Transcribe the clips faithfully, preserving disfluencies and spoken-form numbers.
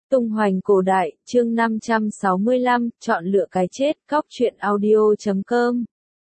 Tung hoành cổ đại, chương năm trăm sáu mươi lăm, chọn lựa cái chết, cóc truyện audio chấm com.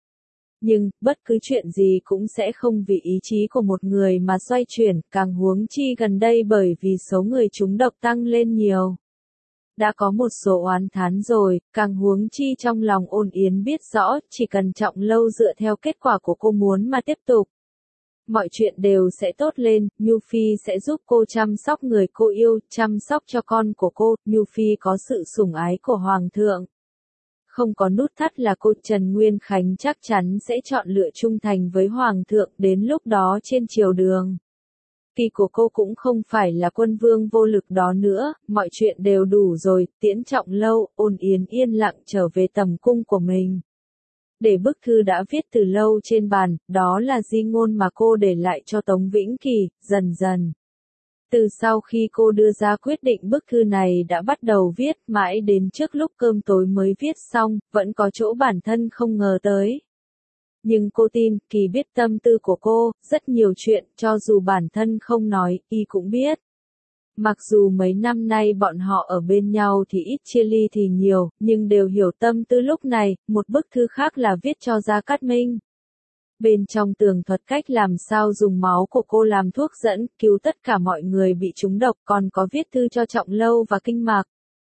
Nhưng, bất cứ chuyện gì cũng sẽ không vì ý chí của một người mà xoay chuyển, càng huống chi gần đây bởi vì số người trúng độc tăng lên nhiều. Đã có một số oán thán rồi, càng huống chi trong lòng Ôn Yến biết rõ, chỉ cần Trọng Lâu dựa theo kết quả của cô muốn mà tiếp tục. Mọi chuyện đều sẽ tốt lên, Nhu Phi sẽ giúp cô chăm sóc người cô yêu, chăm sóc cho con của cô, Nhu Phi có sự sủng ái của Hoàng thượng. Không có nút thắt là cô Trần Nguyên Khánh chắc chắn sẽ chọn lựa trung thành với Hoàng thượng, đến lúc đó trên triều đường. Kỳ của cô cũng không phải là quân vương vô lực đó nữa, mọi chuyện đều đủ rồi, tiễn Trọng Lâu, Ôn Yến yên lặng trở về tầm cung của mình. Để bức thư đã viết từ lâu trên bàn, đó là di ngôn mà cô để lại cho Tống Vĩnh Kỳ, dần dần. Từ sau khi cô đưa ra quyết định bức thư này đã bắt đầu viết, mãi đến trước lúc cơm tối mới viết xong, vẫn có chỗ bản thân không ngờ tới. Nhưng cô tin, Kỳ biết tâm tư của cô, rất nhiều chuyện, cho dù bản thân không nói, y cũng biết. Mặc dù mấy năm nay bọn họ ở bên nhau thì ít chia ly thì nhiều, nhưng đều hiểu tâm tư lúc này, một bức thư khác là viết cho Gia Cát Minh. Bên trong tường thuật cách làm sao dùng máu của cô làm thuốc dẫn, cứu tất cả mọi người bị trúng độc, còn có viết thư cho Trọng Lâu và Kinh Mạc.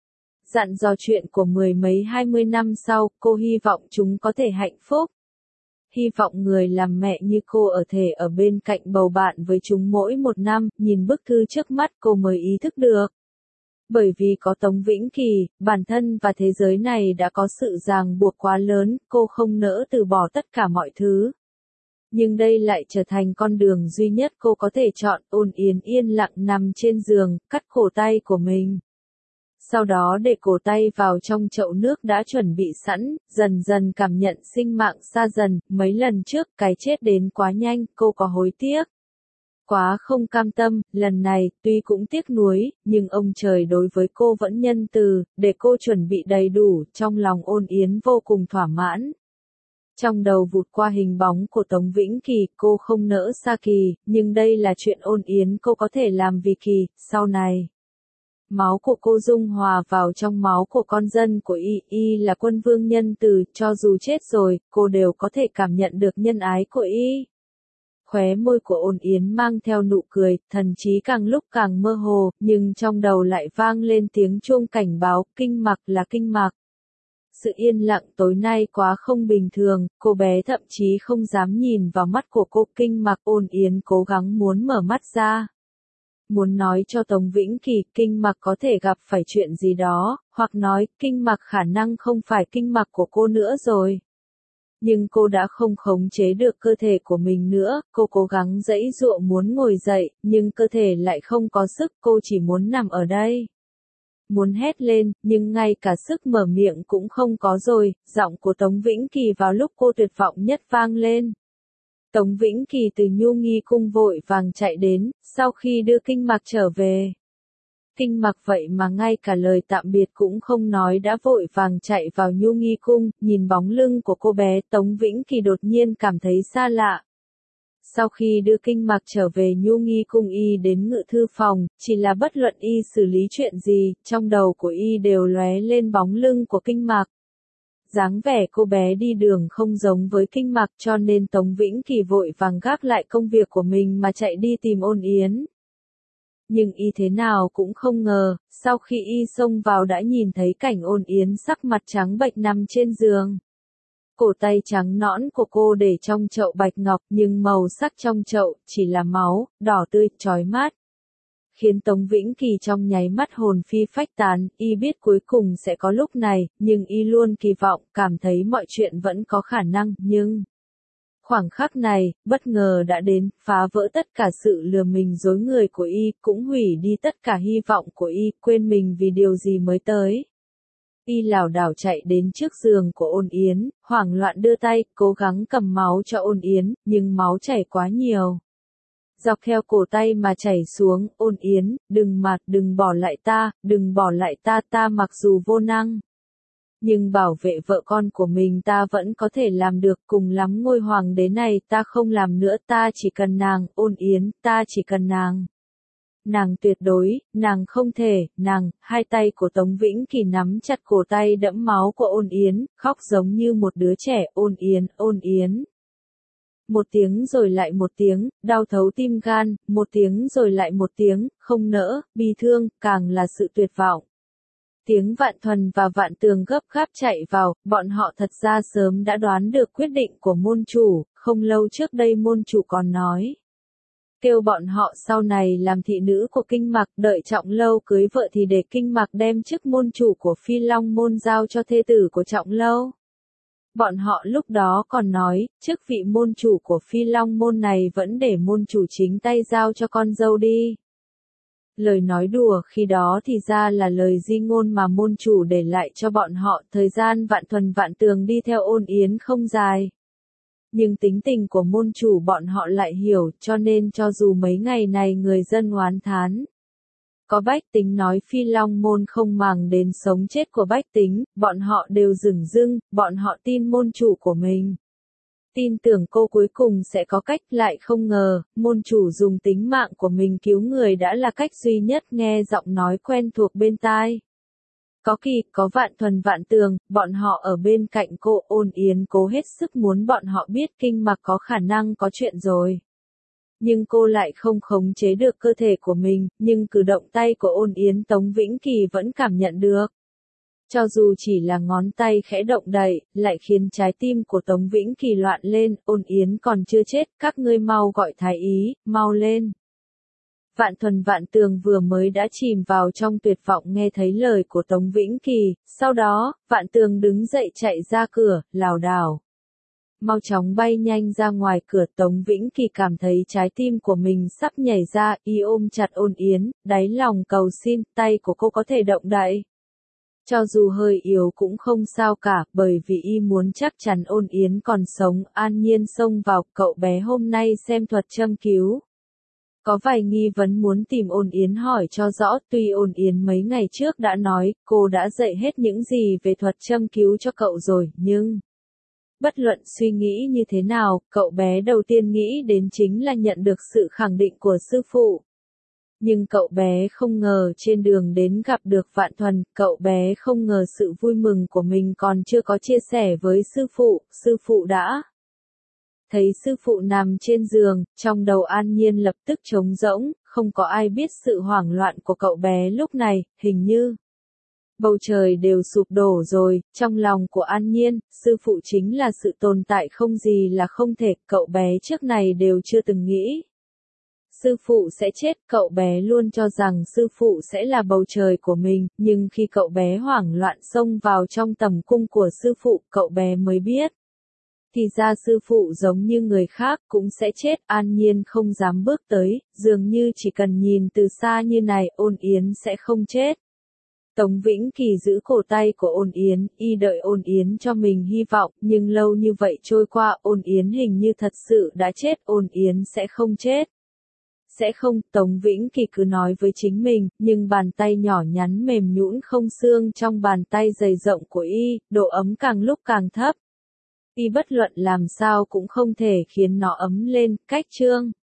Dặn dò chuyện của mười mấy hai mươi năm sau, cô hy vọng chúng có thể hạnh phúc. Hy vọng người làm mẹ như cô ở thể ở bên cạnh bầu bạn với chúng mỗi một năm, nhìn bức thư trước mắt cô mới ý thức được. Bởi vì có Tống Vĩnh Kỳ, bản thân và thế giới này đã có sự ràng buộc quá lớn, cô không nỡ từ bỏ tất cả mọi thứ. Nhưng đây lại trở thành con đường duy nhất cô có thể chọn. Ôn Yến yên lặng nằm trên giường, cắt cổ tay của mình. Sau đó để cổ tay vào trong chậu nước đã chuẩn bị sẵn, dần dần cảm nhận sinh mạng xa dần, mấy lần trước cái chết đến quá nhanh, cô có hối tiếc. Quá không cam tâm, lần này, tuy cũng tiếc nuối, nhưng ông trời đối với cô vẫn nhân từ, để cô chuẩn bị đầy đủ, trong lòng Ôn Yến vô cùng thỏa mãn. Trong đầu vụt qua hình bóng của Tống Vĩnh Kỳ, cô không nỡ xa Kỳ, nhưng đây là chuyện Ôn Yến cô có thể làm vì Kỳ, sau này. Máu của cô dung hòa vào trong máu của con dân của y, y là quân vương nhân từ, cho dù chết rồi, cô đều có thể cảm nhận được nhân ái của y. Khóe môi của Ôn Yến mang theo nụ cười, thần trí càng lúc càng mơ hồ, nhưng trong đầu lại vang lên tiếng chuông cảnh báo, Kinh Mạc là Kinh Mạc. Sự yên lặng tối nay quá không bình thường, cô bé thậm chí không dám nhìn vào mắt của cô. Kinh Mạc. Ôn Yến cố gắng muốn mở mắt ra. Muốn nói cho Tống Vĩnh Kỳ, Kinh Mạc có thể gặp phải chuyện gì đó, hoặc nói, Kinh Mạc khả năng không phải Kinh Mạc của cô nữa rồi. Nhưng cô đã không khống chế được cơ thể của mình nữa, cô cố gắng giãy giụa muốn ngồi dậy, nhưng cơ thể lại không có sức, cô chỉ muốn nằm ở đây. Muốn hét lên, nhưng ngay cả sức mở miệng cũng không có rồi, giọng của Tống Vĩnh Kỳ vào lúc cô tuyệt vọng nhất vang lên. Tống Vĩnh Kỳ từ Nhu Nghi cung vội vàng chạy đến, sau khi đưa Kinh Mạc trở về. Kinh Mạc vậy mà ngay cả lời tạm biệt cũng không nói đã vội vàng chạy vào Nhu Nghi cung, nhìn bóng lưng của cô bé, Tống Vĩnh Kỳ đột nhiên cảm thấy xa lạ. Sau khi đưa Kinh Mạc trở về Nhu Nghi cung y đến ngự thư phòng, chỉ là bất luận y xử lý chuyện gì, trong đầu của y đều lóe lên bóng lưng của Kinh Mạc. Dáng vẻ cô bé đi đường không giống với Kinh Mạc cho nên Tống Vĩnh Kỳ vội vàng gác lại công việc của mình mà chạy đi tìm Ôn Yến. Nhưng y thế nào cũng không ngờ, sau khi y xông vào đã nhìn thấy cảnh Ôn Yến sắc mặt trắng bệch nằm trên giường. Cổ tay trắng nõn của cô để trong chậu bạch ngọc nhưng màu sắc trong chậu chỉ là máu, đỏ tươi, chói mắt. Khiến Tống Vĩnh Kỳ trong nháy mắt hồn phi phách tán, y biết cuối cùng sẽ có lúc này, nhưng y luôn kỳ vọng, cảm thấy mọi chuyện vẫn có khả năng, nhưng... Khoảng khắc này, bất ngờ đã đến, phá vỡ tất cả sự lừa mình dối người của y, cũng hủy đi tất cả hy vọng của y, quên mình vì điều gì mới tới. Y lảo đảo chạy đến trước giường của Ôn Yến, hoảng loạn đưa tay, cố gắng cầm máu cho Ôn Yến, nhưng máu chảy quá nhiều. Dọc theo cổ tay mà chảy xuống, Ôn Yến, đừng mà, đừng bỏ lại ta, đừng bỏ lại ta, ta mặc dù vô năng. Nhưng bảo vệ vợ con của mình ta vẫn có thể làm được, cùng lắm ngôi hoàng đế này ta không làm nữa, ta chỉ cần nàng, Ôn Yến, ta chỉ cần nàng. nàng tuyệt đối, nàng không thể, nàng, hai tay của Tống Vĩnh Kỳ nắm chặt cổ tay đẫm máu của Ôn Yến, khóc giống như một đứa trẻ, Ôn Yến, Ôn Yến. Một tiếng rồi lại một tiếng, đau thấu tim gan, một tiếng rồi lại một tiếng, không nỡ, bi thương, càng là sự tuyệt vọng. Tiếng Vạn Thuần và Vạn Tường gấp gáp chạy vào, bọn họ thật ra sớm đã đoán được quyết định của môn chủ, không lâu trước đây môn chủ còn nói. Kêu bọn họ sau này làm thị nữ của Kinh Mạc, đợi Trọng Lâu cưới vợ thì để Kinh Mạc đem chức môn chủ của Phi Long môn giao cho thê tử của Trọng Lâu. Bọn họ lúc đó còn nói, chức vị môn chủ của Phi Long môn này vẫn để môn chủ chính tay giao cho con dâu đi. Lời nói đùa khi đó thì ra là lời di ngôn mà môn chủ để lại cho bọn họ, thời gian Vạn Thuần Vạn Tường đi theo Ôn Yến không dài. Nhưng tính tình của môn chủ bọn họ lại hiểu, cho nên cho dù mấy ngày này người dân oán thán. Có bách tính nói Phi Long môn không màng đến sống chết của bách tính, bọn họ đều dửng dưng, bọn họ tin môn chủ của mình. Tin tưởng cô cuối cùng sẽ có cách, lại không ngờ, môn chủ dùng tính mạng của mình cứu người đã là cách duy nhất, nghe giọng nói quen thuộc bên tai. Có Kỳ, có Vạn Thuần Vạn Tường, bọn họ ở bên cạnh cô. Ôn Yến cố hết sức muốn bọn họ biết Kinh Mạc có khả năng có chuyện rồi. Nhưng cô lại không khống chế được cơ thể của mình, nhưng cử động tay của Ôn Yến Tống Vĩnh Kỳ vẫn cảm nhận được. Cho dù chỉ là ngón tay khẽ động đậy, lại khiến trái tim của Tống Vĩnh Kỳ loạn lên. Ôn Yến còn chưa chết, các ngươi mau gọi thái ý, mau lên. Vạn Thuần Vạn Tường vừa mới đã chìm vào trong tuyệt vọng nghe thấy lời của Tống Vĩnh Kỳ, sau đó, Vạn Tường đứng dậy chạy ra cửa, lảo đảo. Mau chóng bay nhanh ra ngoài cửa. Tống Vĩnh Kỳ cảm thấy trái tim của mình sắp nhảy ra, y ôm chặt Ôn Yến, đáy lòng cầu xin, tay của cô có thể động đậy. Cho dù hơi yếu cũng không sao cả, bởi vì y muốn chắc chắn Ôn Yến còn sống. An Nhiên xông vào, cậu bé hôm nay xem thuật châm cứu. Có vài nghi vấn muốn tìm Ôn Yến hỏi cho rõ, tuy Ôn Yến mấy ngày trước đã nói, cô đã dạy hết những gì về thuật châm cứu cho cậu rồi, nhưng... Bất luận suy nghĩ như thế nào, cậu bé đầu tiên nghĩ đến chính là nhận được sự khẳng định của sư phụ. Nhưng cậu bé không ngờ trên đường đến gặp được Vạn Thuần, cậu bé không ngờ sự vui mừng của mình còn chưa có chia sẻ với sư phụ, sư phụ đã. Thấy sư phụ nằm trên giường, trong đầu An Nhiên lập tức trống rỗng, không có ai biết sự hoảng loạn của cậu bé lúc này, hình như bầu trời đều sụp đổ rồi. Trong lòng của An Nhiên, sư phụ chính là sự tồn tại không gì là không thể, cậu bé trước này đều chưa từng nghĩ. Sư phụ sẽ chết, cậu bé luôn cho rằng sư phụ sẽ là bầu trời của mình, nhưng khi cậu bé hoảng loạn xông vào trong tầm cung của sư phụ, cậu bé mới biết. Thì ra sư phụ giống như người khác cũng sẽ chết. An Nhiên không dám bước tới, dường như chỉ cần nhìn từ xa như này, Ôn Yến sẽ không chết. Tống Vĩnh Kỳ giữ cổ tay của Ôn Yến, y đợi Ôn Yến cho mình hy vọng, nhưng lâu như vậy trôi qua, Ôn Yến hình như thật sự đã chết. Ôn Yến sẽ không chết. Sẽ không, Tống Vĩnh Kỳ cứ nói với chính mình, nhưng bàn tay nhỏ nhắn mềm nhũn không xương trong bàn tay dày rộng của y, độ ấm càng lúc càng thấp. Y bất luận làm sao cũng không thể khiến nó ấm lên. Cách chương